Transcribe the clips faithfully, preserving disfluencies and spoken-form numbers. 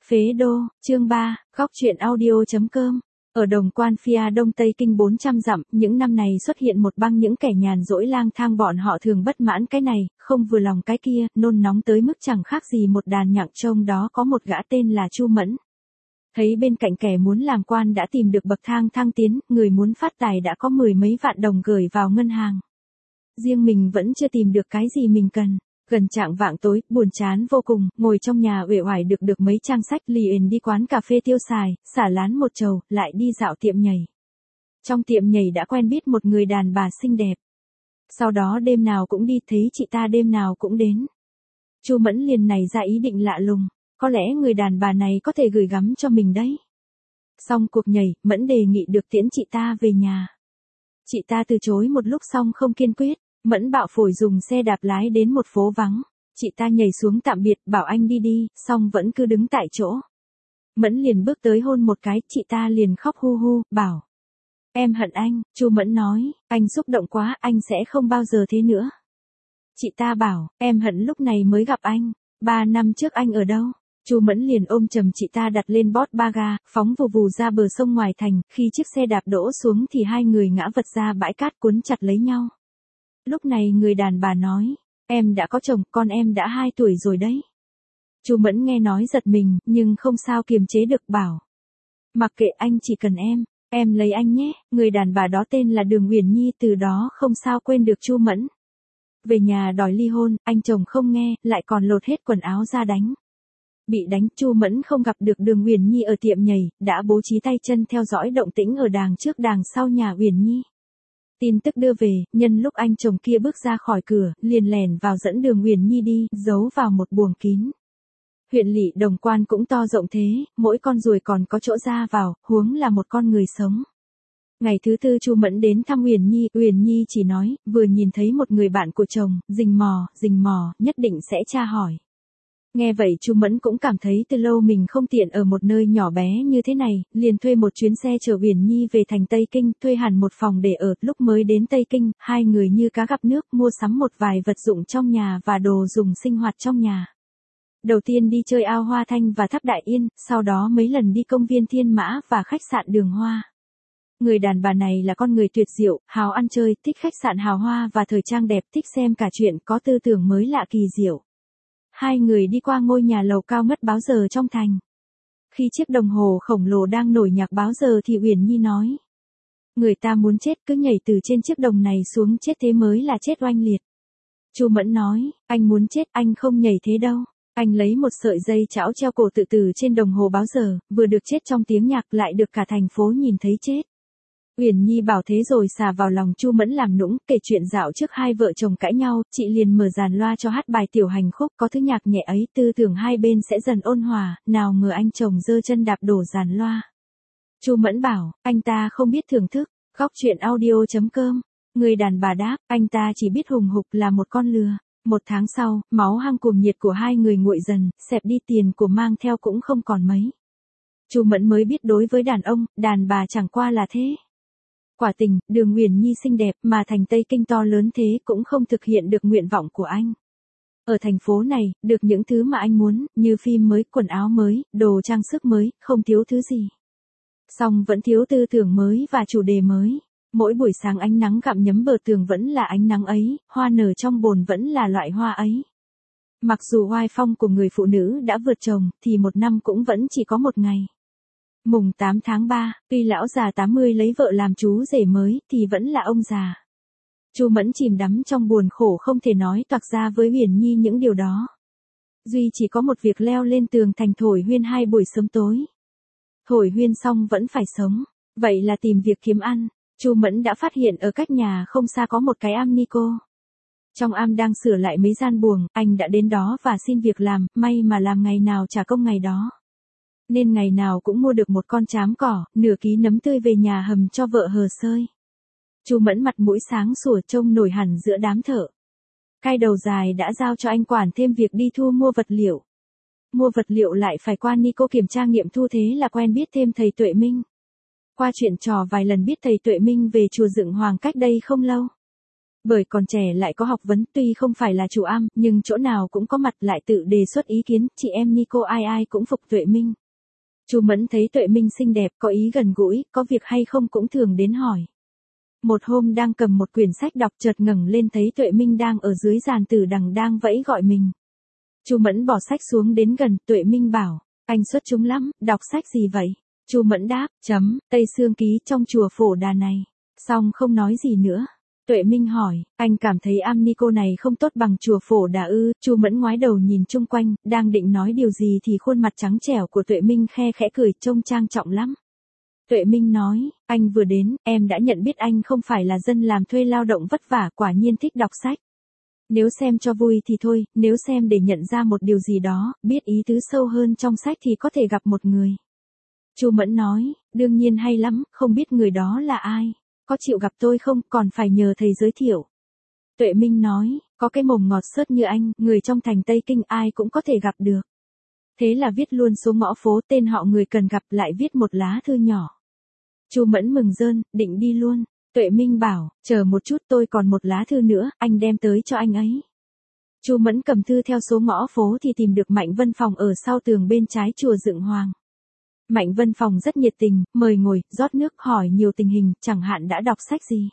Phế đô, chương ba, góc truyện audio.com. Ở Đồng Quan Phia Đông Tây Kinh bốn trăm dặm, những năm này xuất hiện một băng những kẻ nhàn rỗi lang thang, bọn họ thường bất mãn cái này, không vừa lòng cái kia, nôn nóng tới mức chẳng khác gì một đàn nhặng trông đó có một gã tên là Chu Mẫn. Thấy bên cạnh kẻ muốn làm quan đã tìm được bậc thang thăng tiến, người muốn phát tài đã có mười mấy vạn đồng gửi vào ngân hàng. Riêng mình vẫn chưa tìm được cái gì mình cần. Gần trạng vạng tối, buồn chán vô cùng, ngồi trong nhà uể oải được được mấy trang sách, liền đi quán cà phê tiêu xài, xả lán một chầu, lại đi dạo tiệm nhảy. Trong tiệm nhảy đã quen biết một người đàn bà xinh đẹp. Sau đó đêm nào cũng đi, thấy chị ta đêm nào cũng đến. Chu Mẫn liền nảy ra ý định lạ lùng, có lẽ người đàn bà này có thể gửi gắm cho mình đấy. Xong cuộc nhảy, Mẫn đề nghị được tiễn chị ta về nhà. Chị ta từ chối một lúc xong không kiên quyết. Mẫn bạo phổi dùng xe đạp lái đến một phố vắng. Chị ta nhảy xuống tạm biệt, bảo anh đi đi, xong vẫn cứ đứng tại chỗ. Mẫn liền bước tới hôn một cái, chị ta liền khóc hu hu, bảo. Em hận anh, Chu Mẫn nói, anh xúc động quá, anh sẽ không bao giờ thế nữa. Chị ta bảo, em hận lúc này mới gặp anh, ba năm trước anh ở đâu? Chu Mẫn liền ôm chầm chị ta đặt lên bót ba ga, phóng vù vù ra bờ sông ngoài thành, khi chiếc xe đạp đỗ xuống thì hai người ngã vật ra bãi cát cuốn chặt lấy nhau. Lúc này người đàn bà nói, em đã có chồng, con em đã hai tuổi rồi đấy. Chu Mẫn nghe nói giật mình, nhưng không sao kiềm chế được, bảo. Mặc kệ anh, chỉ cần em, em lấy anh nhé. Người đàn bà đó tên là Đường Uyển Nhi, từ đó không sao quên được Chu Mẫn. Về nhà đòi ly hôn, anh chồng không nghe, lại còn lột hết quần áo ra đánh. Bị đánh, Chu Mẫn không gặp được Đường Uyển Nhi ở tiệm nhảy, đã bố trí tay chân theo dõi động tĩnh ở đàng trước đàng sau nhà Uyển Nhi. Tin tức đưa về, nhân lúc anh chồng kia bước ra khỏi cửa, liền lèn vào dẫn Đường Uyển Nhi đi, giấu vào một buồng kín. Huyện lỵ Đồng Quan cũng to rộng thế, mỗi con ruồi còn có chỗ ra vào, huống là một con người sống. Ngày thứ tư Chu Mẫn đến thăm Uyển Nhi, Uyển Nhi chỉ nói, vừa nhìn thấy một người bạn của chồng, rình mò, rình mò, nhất định sẽ tra hỏi. Nghe vậy Chu Mẫn cũng cảm thấy từ lâu mình không tiện ở một nơi nhỏ bé như thế này, liền thuê một chuyến xe chở Uyển Nhi về thành Tây Kinh, thuê hẳn một phòng để ở. Lúc mới đến Tây Kinh, hai người như cá gặp nước, mua sắm một vài vật dụng trong nhà và đồ dùng sinh hoạt trong nhà. Đầu tiên đi chơi ao Hoa Thanh và tháp Đại Yên, sau đó mấy lần đi công viên Thiên Mã và khách sạn Đường Hoa. Người đàn bà này là con người tuyệt diệu, hào ăn chơi, thích khách sạn hào hoa và thời trang đẹp, thích xem cả chuyện có tư tưởng mới lạ kỳ diệu. Hai người đi qua ngôi nhà lầu cao mất báo giờ trong thành. Khi chiếc đồng hồ khổng lồ đang nổi nhạc báo giờ thì Uyển Nhi nói. Người ta muốn chết cứ nhảy từ trên chiếc đồng này xuống chết, thế mới là chết oanh liệt. Chu Mẫn nói, anh muốn chết, anh không nhảy thế đâu. Anh lấy một sợi dây chảo treo cổ tự tử trên đồng hồ báo giờ, vừa được chết trong tiếng nhạc lại được cả thành phố nhìn thấy chết. Uyển Nhi bảo thế rồi xà vào lòng Chu Mẫn làm nũng, kể chuyện dạo trước hai vợ chồng cãi nhau, chị liền mở dàn loa cho hát bài Tiểu Hành Khúc, có thứ nhạc nhẹ ấy, tư tưởng hai bên sẽ dần ôn hòa, nào ngờ anh chồng giơ chân đạp đổ dàn loa. Chu Mẫn bảo, anh ta không biết thưởng thức, góc truyện audio.com. Người đàn bà đáp, anh ta chỉ biết hùng hục là một con lừa. Một tháng sau, máu hăng cuồng nhiệt của hai người nguội dần, xẹp đi, tiền của mang theo cũng không còn mấy. Chu Mẫn mới biết đối với đàn ông, đàn bà chẳng qua là thế. Quả tình, Đường Uyển Nhi xinh đẹp mà thành Tây Kinh to lớn thế cũng không thực hiện được nguyện vọng của anh. Ở thành phố này, được những thứ mà anh muốn, như phim mới, quần áo mới, đồ trang sức mới, không thiếu thứ gì. Song vẫn thiếu tư tưởng mới và chủ đề mới. Mỗi buổi sáng ánh nắng gặm nhấm bờ tường vẫn là ánh nắng ấy, hoa nở trong bồn vẫn là loại hoa ấy. Mặc dù oai phong của người phụ nữ đã vượt chồng, thì một năm cũng vẫn chỉ có một ngày. Mùng tám tháng ba, tuy lão già tám mươi lấy vợ làm chú rể mới, thì vẫn là ông già. Chu Mẫn chìm đắm trong buồn khổ không thể nói toạc ra với Uyển Nhi những điều đó. Duy chỉ có một việc leo lên tường thành thổi huyên hai buổi sớm tối. Thổi huyên xong vẫn phải sống, vậy là tìm việc kiếm ăn. Chu Mẫn đã phát hiện ở cách nhà không xa có một cái am ni cô. Trong am đang sửa lại mấy gian buồng, anh đã đến đó và xin việc làm, may mà làm ngày nào trả công ngày đó. Nên ngày nào cũng mua được một con trám cỏ, nửa ký nấm tươi về nhà hầm cho vợ hờ sơi. Chu Mẫn mặt mũi sáng sủa trông nổi hẳn giữa đám thợ. Cai đầu dài đã giao cho anh quản thêm việc đi thu mua vật liệu. Mua vật liệu lại phải qua ni cô kiểm tra nghiệm thu, thế là quen biết thêm thầy Tuệ Minh. Qua chuyện trò vài lần biết thầy Tuệ Minh về chùa Dựng Hoàng cách đây không lâu. Bởi còn trẻ lại có học vấn, tuy không phải là chủ am, nhưng chỗ nào cũng có mặt, lại tự đề xuất ý kiến, chị em Nico ai ai cũng phục Tuệ Minh. Chu Mẫn thấy Tuệ Minh xinh đẹp, có ý gần gũi, có việc hay không cũng thường đến hỏi. Một hôm đang cầm một quyển sách đọc, chợt ngẩng lên thấy Tuệ Minh đang ở dưới giàn tử đằng đang vẫy gọi mình. Chu Mẫn bỏ sách xuống đến gần, Tuệ Minh bảo, anh xuất chúng lắm, đọc sách gì vậy? Chu Mẫn đáp, chấm, Tây Sương Ký trong chùa Phổ Đà này. Xong không nói gì nữa. Tuệ Minh hỏi, anh cảm thấy am ni cô này không tốt bằng chùa Phổ Đà ư? Chu Mẫn ngoái đầu nhìn chung quanh, đang định nói điều gì thì khuôn mặt trắng trẻo của Tuệ Minh khe khẽ cười, trông trang trọng lắm. Tuệ Minh nói, anh vừa đến, em đã nhận biết anh không phải là dân làm thuê lao động vất vả, quả nhiên thích đọc sách. Nếu xem cho vui thì thôi, nếu xem để nhận ra một điều gì đó, biết ý tứ sâu hơn trong sách thì có thể gặp một người. Chu Mẫn nói, đương nhiên hay lắm, không biết người đó là ai. Có chịu gặp tôi không, còn phải nhờ thầy giới thiệu. Tuệ Minh nói, có cái mồm ngọt xớt như anh, người trong thành Tây Kinh ai cũng có thể gặp được. Thế là viết luôn số ngõ phố, tên họ người cần gặp, lại viết một lá thư nhỏ. Chu Mẫn mừng rơn, định đi luôn. Tuệ Minh bảo, chờ một chút, tôi còn một lá thư nữa, anh đem tới cho anh ấy. Chu Mẫn cầm thư theo số ngõ phố thì tìm được Mạnh Vân Phòng ở sau tường bên trái chùa Dựng Hoàng. Mạnh Vân Phòng rất nhiệt tình, mời ngồi, rót nước, hỏi nhiều tình hình, chẳng hạn đã đọc sách gì.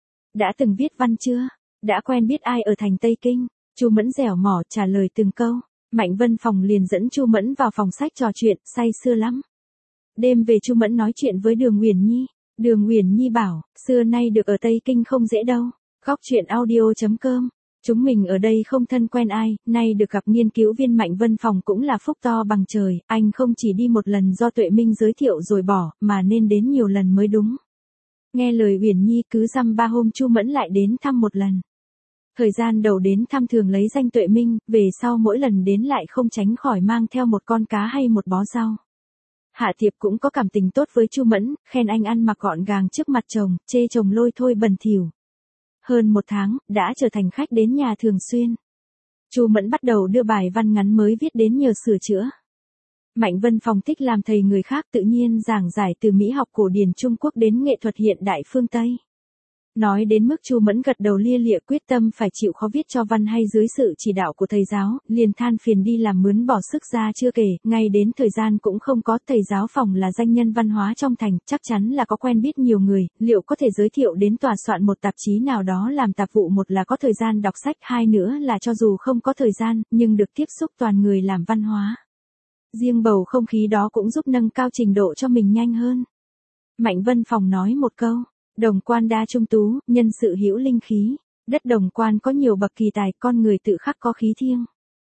Đã từng viết văn chưa? Đã quen biết ai ở thành Tây Kinh? Chu Mẫn dẻo mỏ trả lời từng câu. Mạnh Vân Phòng liền dẫn Chu Mẫn vào phòng sách trò chuyện, say sưa lắm. Đêm về Chu Mẫn nói chuyện với Đường Uyển Nhi. Đường Uyển Nhi bảo, xưa nay được ở Tây Kinh không dễ đâu. Góc truyện audio chấm com. Chúng mình ở đây không thân quen ai, nay được gặp nghiên cứu viên Mạnh Vân Phòng cũng là phúc to bằng trời, anh không chỉ đi một lần do Tuệ Minh giới thiệu rồi bỏ, mà nên đến nhiều lần mới đúng. Nghe lời Uyển Nhi, cứ dăm ba hôm Chu Mẫn lại đến thăm một lần. Thời gian đầu đến thăm thường lấy danh Tuệ Minh, về sau mỗi lần đến lại không tránh khỏi mang theo một con cá hay một bó rau. Hạ Tiệp cũng có cảm tình tốt với Chu Mẫn, khen anh ăn mặc gọn gàng trước mặt chồng, chê chồng lôi thôi bẩn thỉu. Hơn một tháng, đã trở thành khách đến nhà thường xuyên. Chu Mẫn bắt đầu đưa bài văn ngắn mới viết đến nhờ sửa chữa. Mạnh Vân Phòng thích làm thầy người khác, tự nhiên giảng giải từ mỹ học cổ điển Trung Quốc đến nghệ thuật hiện đại phương Tây. Nói đến mức Chu Mẫn gật đầu lia lịa, quyết tâm phải chịu khó viết cho văn hay dưới sự chỉ đạo của thầy giáo, liền than phiền đi làm mướn bỏ sức ra chưa kể, ngay đến thời gian cũng không có. Thầy giáo Phòng là danh nhân văn hóa trong thành, chắc chắn là có quen biết nhiều người, liệu có thể giới thiệu đến tòa soạn một tạp chí nào đó làm tạp vụ, một là có thời gian đọc sách, hai nữa là cho dù không có thời gian, nhưng được tiếp xúc toàn người làm văn hóa. Riêng bầu không khí đó cũng giúp nâng cao trình độ cho mình nhanh hơn. Mạnh Vân Phòng nói một câu. Đồng Quan đa trung tú, nhân sự hữu linh khí. Đất Đồng Quan có nhiều bậc kỳ tài, con người tự khắc có khí thiêng.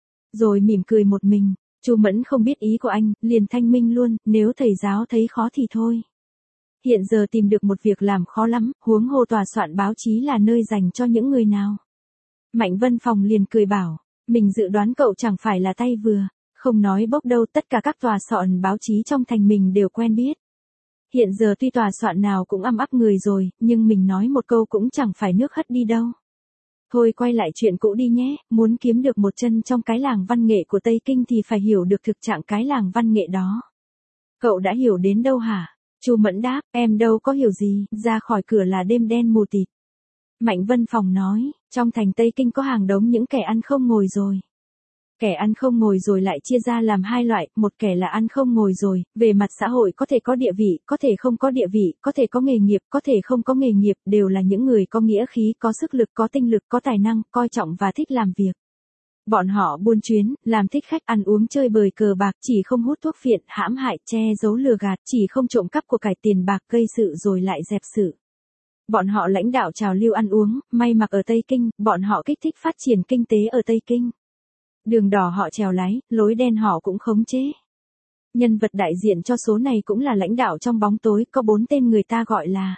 Rồi mỉm cười một mình. Chu Mẫn không biết ý của anh, liền thanh minh luôn, nếu thầy giáo thấy khó thì thôi. Hiện giờ tìm được một việc làm khó lắm, huống hồ tòa soạn báo chí là nơi dành cho những người nào. Mạnh Vân Phòng liền cười bảo, mình dự đoán cậu chẳng phải là tay vừa, không nói bốc đâu, tất cả các tòa soạn báo chí trong thành mình đều quen biết. Hiện giờ tuy tòa soạn nào cũng âm ắp người rồi, nhưng mình nói một câu cũng chẳng phải nước hất đi đâu. Thôi quay lại chuyện cũ đi nhé, muốn kiếm được một chân trong cái làng văn nghệ của Tây Kinh thì phải hiểu được thực trạng cái làng văn nghệ đó. Cậu đã hiểu đến đâu hả? Chu Mẫn đáp, em đâu có hiểu gì, ra khỏi cửa là đêm đen mù tịt. Mạnh Vân Phòng nói, trong thành Tây Kinh có hàng đống những kẻ ăn không ngồi rồi. Kẻ ăn không ngồi rồi lại chia ra làm hai loại, một kẻ là ăn không ngồi rồi, về mặt xã hội có thể có địa vị, có thể không có địa vị, có thể có nghề nghiệp, có thể không có nghề nghiệp, đều là những người có nghĩa khí, có sức lực, có tinh lực, có tài năng, coi trọng và thích làm việc. Bọn họ buôn chuyến, làm thích khách, ăn uống chơi bời cờ bạc, chỉ không hút thuốc phiện, hãm hại, che giấu lừa gạt, chỉ không trộm cắp của cải tiền bạc, gây sự rồi lại dẹp sự. Bọn họ lãnh đạo trào lưu ăn uống, may mặc ở Tây Kinh, bọn họ kích thích phát triển kinh tế ở Tây Kinh. Đường đỏ họ trèo lái, lối đen họ cũng khống chế. Nhân vật đại diện cho số này cũng là lãnh đạo trong bóng tối, có bốn tên người ta gọi là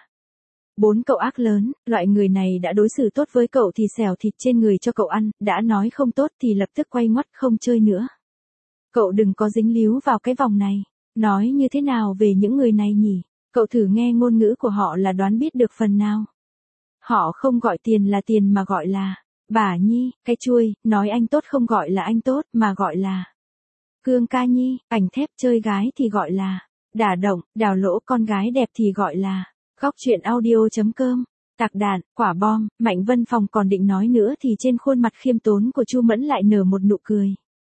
bốn cậu ác lớn. Loại người này đã đối xử tốt với cậu thì xẻo thịt trên người cho cậu ăn, đã nói không tốt thì lập tức quay ngoắt không chơi nữa. Cậu đừng có dính líu vào cái vòng này. Nói như thế nào về những người này nhỉ? Cậu thử nghe ngôn ngữ của họ là đoán biết được phần nào. Họ không gọi tiền là tiền mà gọi là bà Nhi, cái chuôi, nói anh tốt không gọi là anh tốt mà gọi là Cương Ca Nhi, ảnh thép chơi gái thì gọi là đả động, đào lỗ con gái đẹp thì gọi là Góc truyện audio chấm com. Tạc đạn, quả bom, Mạnh Vân Phòng còn định nói nữa thì trên khuôn mặt khiêm tốn của Chu Mẫn lại nở một nụ cười.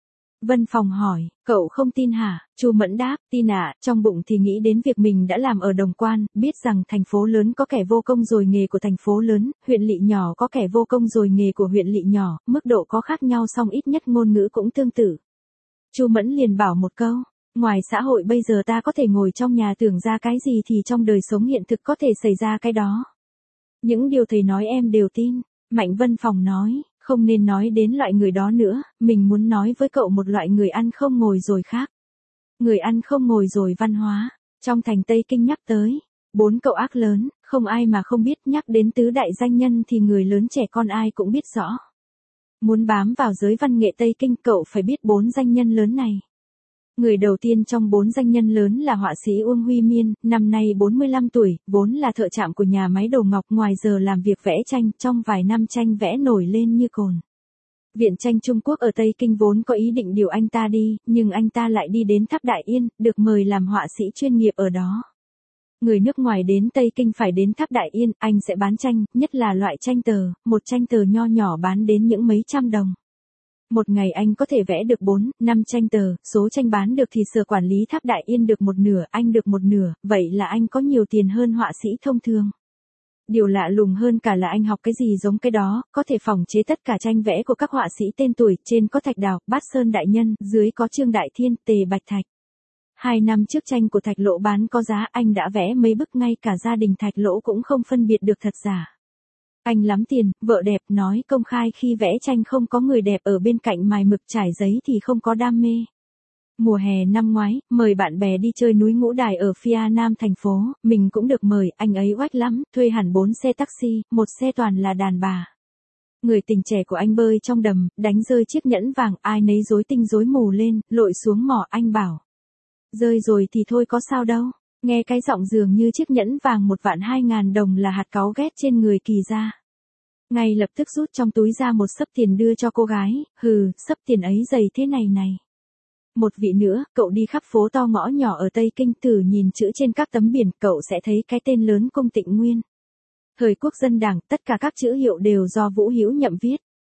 Vân Phòng hỏi, cậu không tin hả? Chu Mẫn đáp, tin ạ, trong bụng thì nghĩ đến việc mình đã làm ở Đồng Quan, biết rằng thành phố lớn có kẻ vô công rồi nghề của thành phố lớn, huyện lỵ nhỏ có kẻ vô công rồi nghề của huyện lỵ nhỏ, mức độ có khác nhau song ít nhất ngôn ngữ cũng tương tự. Chu Mẫn liền bảo một câu, ngoài xã hội bây giờ ta có thể ngồi trong nhà tưởng ra cái gì thì trong đời sống hiện thực có thể xảy ra cái đó. Những điều thầy nói em đều tin. Mạnh Vân Phòng nói, không nên nói đến loại người đó nữa, mình muốn nói với cậu một loại người ăn không ngồi rồi khác. Người ăn không ngồi rồi văn hóa, trong thành Tây Kinh nhắc tới, bốn cậu ác lớn, không ai mà không biết, nhắc đến tứ đại danh nhân thì người lớn trẻ con ai cũng biết rõ. Muốn bám vào giới văn nghệ Tây Kinh cậu phải biết bốn danh nhân lớn này. Người đầu tiên trong bốn danh nhân lớn là họa sĩ Uông Huy Miên, năm nay bốn mươi lăm tuổi, vốn là thợ trạm của nhà máy Đồ Ngọc, ngoài giờ làm việc vẽ tranh, trong vài năm tranh vẽ nổi lên như cồn. Viện tranh Trung Quốc ở Tây Kinh vốn có ý định điều anh ta đi, nhưng anh ta lại đi đến Tháp Đại Yên, được mời làm họa sĩ chuyên nghiệp ở đó. Người nước ngoài đến Tây Kinh phải đến Tháp Đại Yên, anh sẽ bán tranh, nhất là loại tranh tờ, một tranh tờ nho nhỏ bán đến những mấy trăm đồng. Một ngày anh có thể vẽ được bốn, năm tranh tờ, số tranh bán được thì sở quản lý Tháp Đại Yên được một nửa, anh được một nửa, vậy là anh có nhiều tiền hơn họa sĩ thông thường. Điều lạ lùng hơn cả là anh học cái gì giống cái đó, có thể phỏng chế tất cả tranh vẽ của các họa sĩ tên tuổi, trên có Thạch Đào, Bát Sơn Đại Nhân, dưới có Trương Đại Thiên, Tề Bạch Thạch. Hai năm trước tranh của Thạch Lỗ bán có giá, anh đã vẽ mấy bức ngay cả gia đình Thạch Lỗ cũng không phân biệt được thật giả. Anh lắm tiền, vợ đẹp, nói công khai khi vẽ tranh không có người đẹp ở bên cạnh mài mực trải giấy thì không có đam mê. Mùa hè năm ngoái, mời bạn bè đi chơi núi Ngũ Đài ở phía nam thành phố, mình cũng được mời, anh ấy oách lắm, thuê hẳn bốn xe taxi, một xe toàn là đàn bà. Người tình trẻ của anh bơi trong đầm, đánh rơi chiếc nhẫn vàng, ai nấy rối tinh rối mù lên, lội xuống mỏ, anh bảo. Rơi rồi thì thôi có sao đâu, nghe cái giọng dường như chiếc nhẫn vàng một vạn hai ngàn đồng là hạt cáu ghét trên người Kỳ ra. Ngay lập tức rút trong túi ra một xấp tiền đưa cho cô gái, hừ, xấp tiền ấy dày thế này này. Một vị nữa, cậu đi khắp phố to ngõ nhỏ ở Tây Kinh thử nhìn chữ trên các tấm biển, cậu sẽ thấy cái tên lớn Cung Tịnh Nguyên. Thời Quốc dân Đảng, tất cả các chữ hiệu đều do Vũ Hữu Nhậm viết.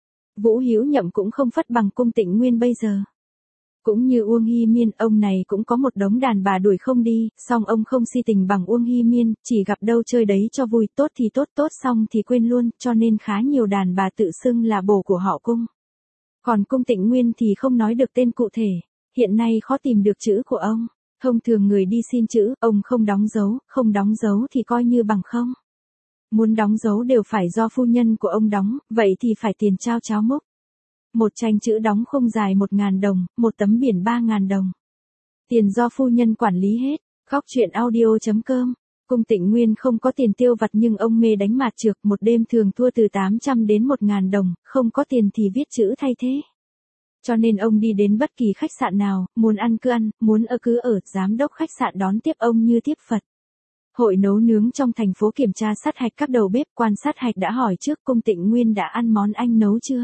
Vũ Hữu Nhậm cũng không phất bằng Cung Tịnh Nguyên bây giờ. Cũng như Uông Hy Miên, ông này cũng có một đống đàn bà đuổi không đi, song ông không si tình bằng Uông Hy Miên, chỉ gặp đâu chơi đấy cho vui, tốt thì tốt, tốt xong thì quên luôn, cho nên khá nhiều đàn bà tự xưng là bồ của họ Cung. Còn Cung Tịnh Nguyên thì không nói được tên cụ thể, hiện nay khó tìm được chữ của ông. Thông thường người đi xin chữ, ông không đóng dấu, không đóng dấu thì coi như bằng không. Muốn đóng dấu đều phải do phu nhân của ông đóng, vậy thì phải tiền trao cháo múc. Một tranh chữ đóng khung dài một ngàn đồng, một tấm biển ba ngàn đồng. Tiền do phu nhân quản lý hết. Khóc chuyện audio chấm com. Cung Tịnh Nguyên không có tiền tiêu vặt nhưng ông mê đánh mạt trược, một đêm thường thua từ tám trăm đến một ngàn đồng, không có tiền thì viết chữ thay thế. Cho nên ông đi đến bất kỳ khách sạn nào, muốn ăn cứ ăn, muốn ở cứ ở, giám đốc khách sạn đón tiếp ông như tiếp Phật. Hội nấu nướng trong thành phố kiểm tra sát hạch các đầu bếp, quan sát hạch đã hỏi trước Cung Tịnh Nguyên đã ăn món anh nấu chưa?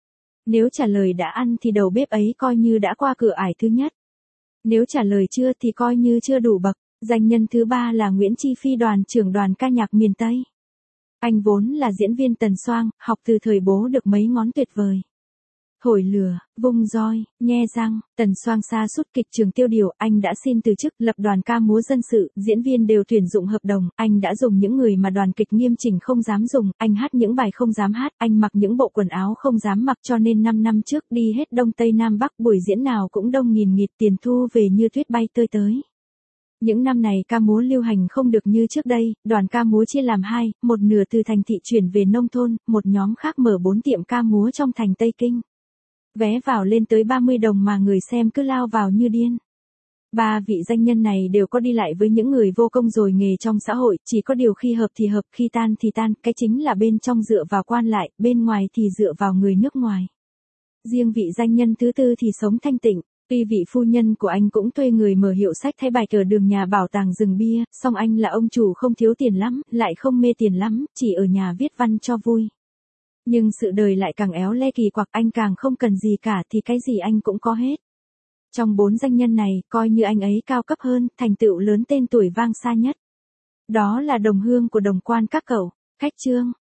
Nếu trả lời đã ăn thì đầu bếp ấy coi như đã qua cửa ải thứ nhất. Nếu trả lời chưa thì coi như chưa đủ bậc. Danh nhân thứ ba là Nguyễn Chi Phi, đoàn trưởng đoàn ca nhạc miền Tây. Anh vốn là diễn viên Tần Soang, học từ thời bố được mấy ngón tuyệt vời. Thổi lửa, vung roi, nhe răng, Tần Soang sa sút kịch trường tiêu điều, anh đã xin từ chức, lập đoàn ca múa dân sự, diễn viên đều tuyển dụng hợp đồng, anh đã dùng những người mà đoàn kịch nghiêm chỉnh không dám dùng, anh hát những bài không dám hát, anh mặc những bộ quần áo không dám mặc, cho nên năm năm trước đi hết Đông Tây Nam Bắc, buổi diễn nào cũng đông nghìn nghịt, tiền thu về như tuyết bay tơi tới. Những năm này ca múa lưu hành không được như trước đây, đoàn ca múa chia làm hai, một nửa từ thành thị chuyển về nông thôn, một nhóm khác mở bốn tiệm ca múa trong thành Tây Kinh. Vé vào lên tới ba mươi đồng mà người xem cứ lao vào như điên. Ba vị danh nhân này đều có đi lại với những người vô công rồi nghề trong xã hội, chỉ có điều khi hợp thì hợp, khi tan thì tan, cái chính là bên trong dựa vào quan lại, bên ngoài thì dựa vào người nước ngoài. Riêng vị danh nhân thứ tư thì sống thanh tịnh, tuy vị phu nhân của anh cũng thuê người mở hiệu sách Thái Bạch ở đường nhà bảo tàng rừng bia, song anh là ông chủ không thiếu tiền lắm, lại không mê tiền lắm, chỉ ở nhà viết văn cho vui. Nhưng sự đời lại càng éo le kỳ quặc, anh càng không cần gì cả thì cái gì anh cũng có hết. Trong bốn danh nhân này, coi như anh ấy cao cấp hơn, thành tựu lớn tên tuổi vang xa nhất. Đó là đồng hương của Đồng Quan các cậu. Khách chương